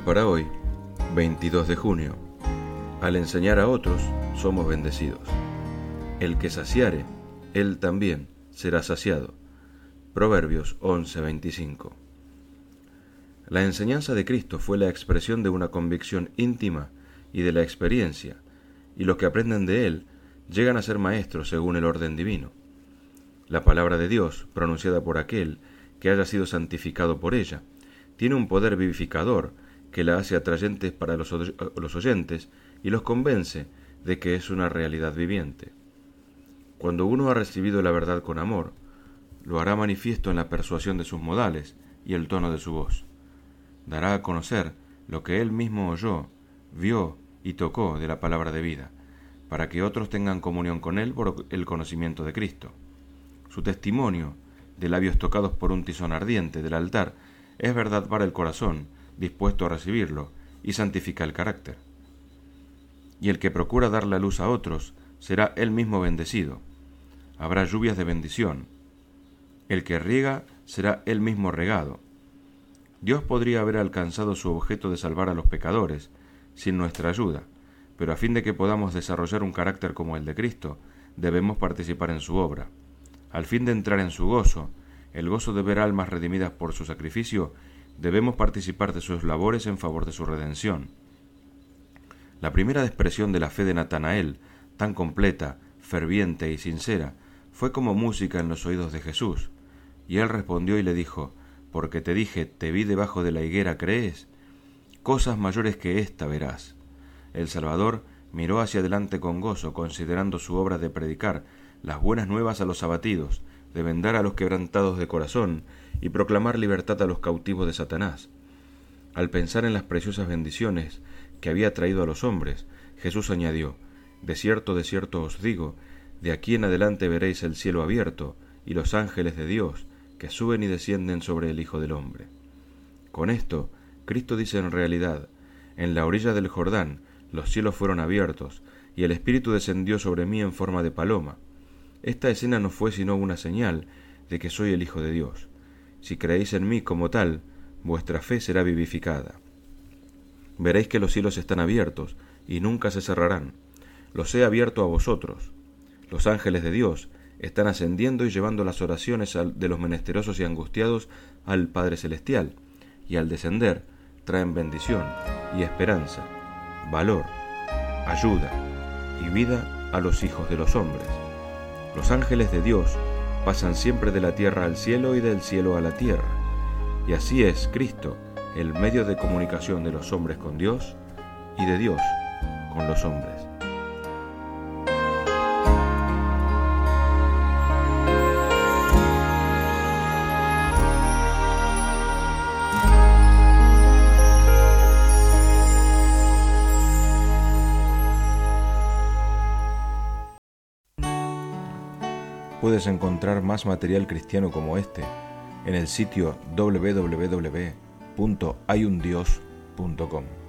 Devocional para hoy, 22 de junio. Al enseñar a otros, somos bendecidos. El que saciare, él también será saciado. Proverbios 11:25. La enseñanza de Cristo fue la expresión de una convicción íntima y de la experiencia, y los que aprenden de él llegan a ser maestros según el orden divino. La palabra de Dios, pronunciada por aquel que haya sido santificado por ella, tiene un poder vivificador que la hace atrayente para los oyentes y los convence de que es una realidad viviente. Cuando uno ha recibido la verdad con amor, lo hará manifiesto en la persuasión de sus modales y el tono de su voz. Dará a conocer lo que él mismo oyó, vio y tocó de la palabra de vida, para que otros tengan comunión con él por el conocimiento de Cristo. Su testimonio, de labios tocados por un tizón ardiente del altar, es verdad para el corazón, dispuesto a recibirlo, y santifica el carácter. Y el que procura dar la luz a otros, será él mismo bendecido. Habrá lluvias de bendición. El que riega, será él mismo regado. Dios podría haber alcanzado su objeto de salvar a los pecadores, sin nuestra ayuda, pero a fin de que podamos desarrollar un carácter como el de Cristo, debemos participar en su obra. Al fin de entrar en su gozo, el gozo de ver almas redimidas por su sacrificio, debemos participar de sus labores en favor de su redención. La primera expresión de la fe de Natanael, tan completa, ferviente y sincera, fue como música en los oídos de Jesús, y él respondió y le dijo: «Porque te dije, te vi debajo de la higuera, ¿crees? Cosas mayores que esta verás». El Salvador miró hacia adelante con gozo, considerando su obra de predicar las buenas nuevas a los abatidos, de vendar a los quebrantados de corazón y proclamar libertad a los cautivos de Satanás. Al pensar en las preciosas bendiciones que había traído a los hombres, Jesús añadió: de cierto os digo, de aquí en adelante veréis el cielo abierto y los ángeles de Dios que suben y descienden sobre el Hijo del Hombre. Con esto, Cristo dice en realidad: en la orilla del Jordán los cielos fueron abiertos y el Espíritu descendió sobre mí en forma de paloma. Esta escena no fue sino una señal de que soy el Hijo de Dios. Si creéis en mí como tal, vuestra fe será vivificada. Veréis que los cielos están abiertos y nunca se cerrarán. Los he abierto a vosotros. Los ángeles de Dios están ascendiendo y llevando las oraciones de los menesterosos y angustiados al Padre Celestial, y al descender traen bendición y esperanza, valor, ayuda y vida a los hijos de los hombres. Los ángeles de Dios pasan siempre de la tierra al cielo y del cielo a la tierra, y así es Cristo el medio de comunicación de los hombres con Dios y de Dios con los hombres. Puedes encontrar más material cristiano como este en el sitio www.hayundios.com.